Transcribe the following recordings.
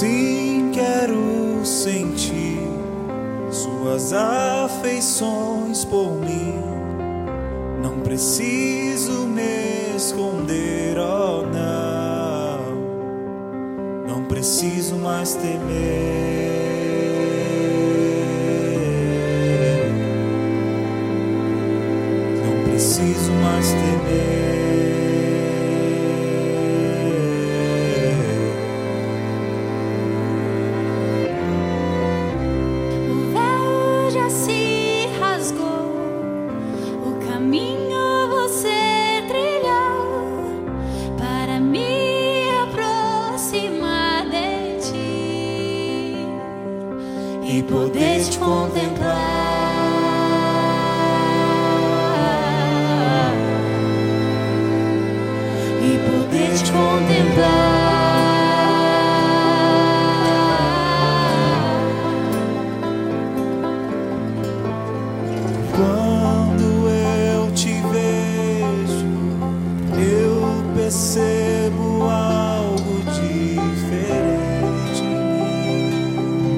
Sim, quero sentir suas afeições por mim. Não preciso me esconder, oh não. Não preciso mais temer. Não preciso mais temer. E poder te contemplar, e poder te contemplar. Quando eu te vejo, eu percebo algo diferente em mim.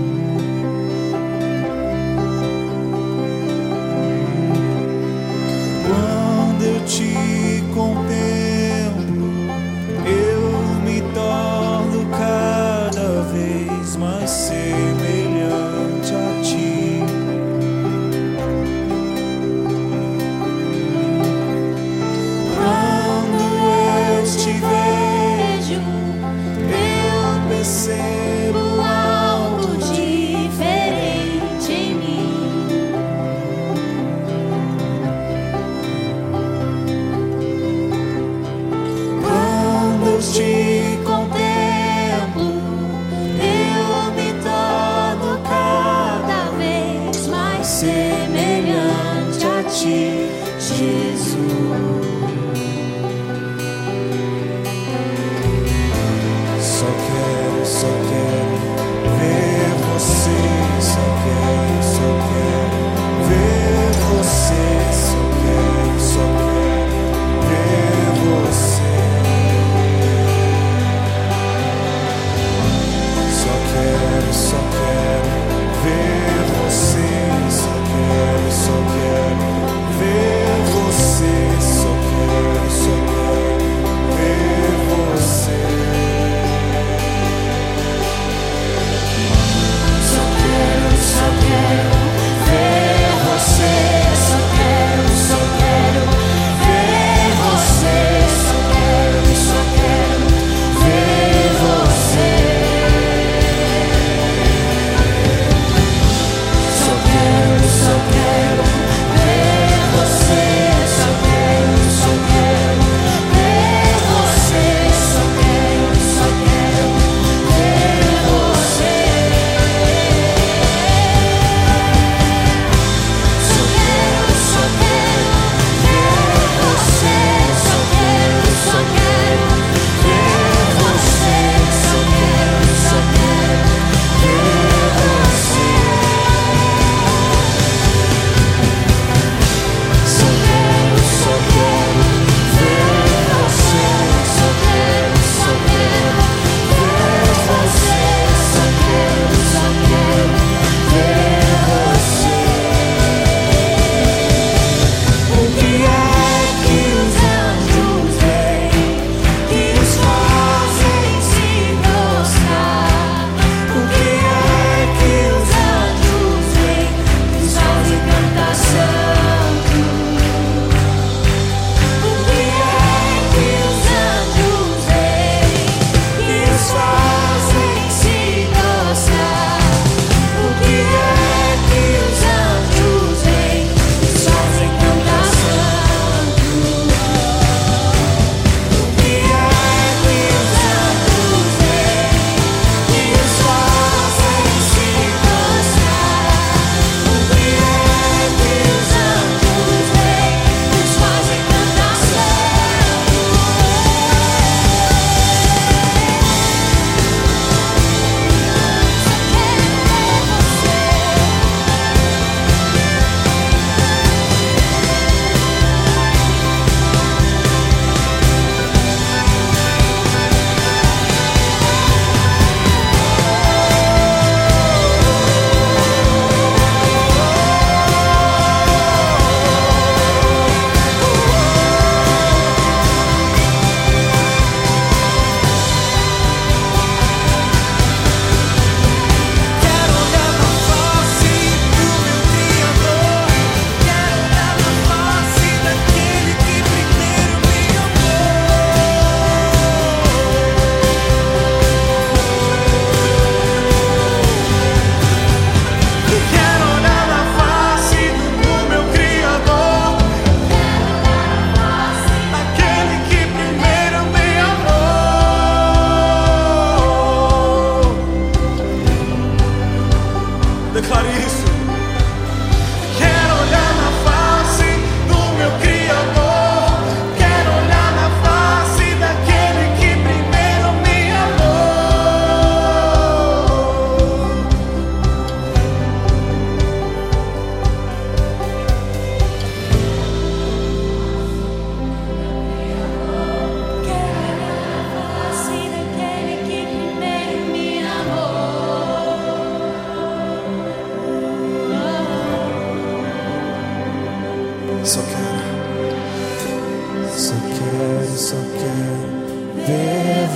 Quando eu te contemplo, eu me torno cada vez mais semelhante a ti. Percebo algo diferente em mim. Quando eu te contemplo, eu me torno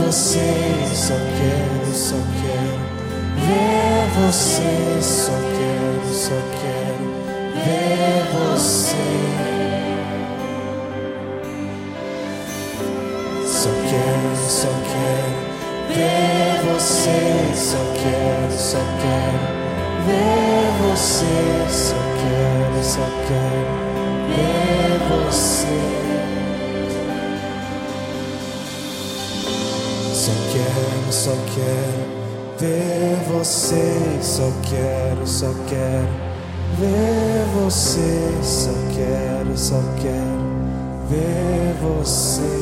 você, só quero ver você, só quero ver você. Só quero ver você, só quero ver você, só quero ver você. Só quero ver você, só quero ver você, só quero ver você.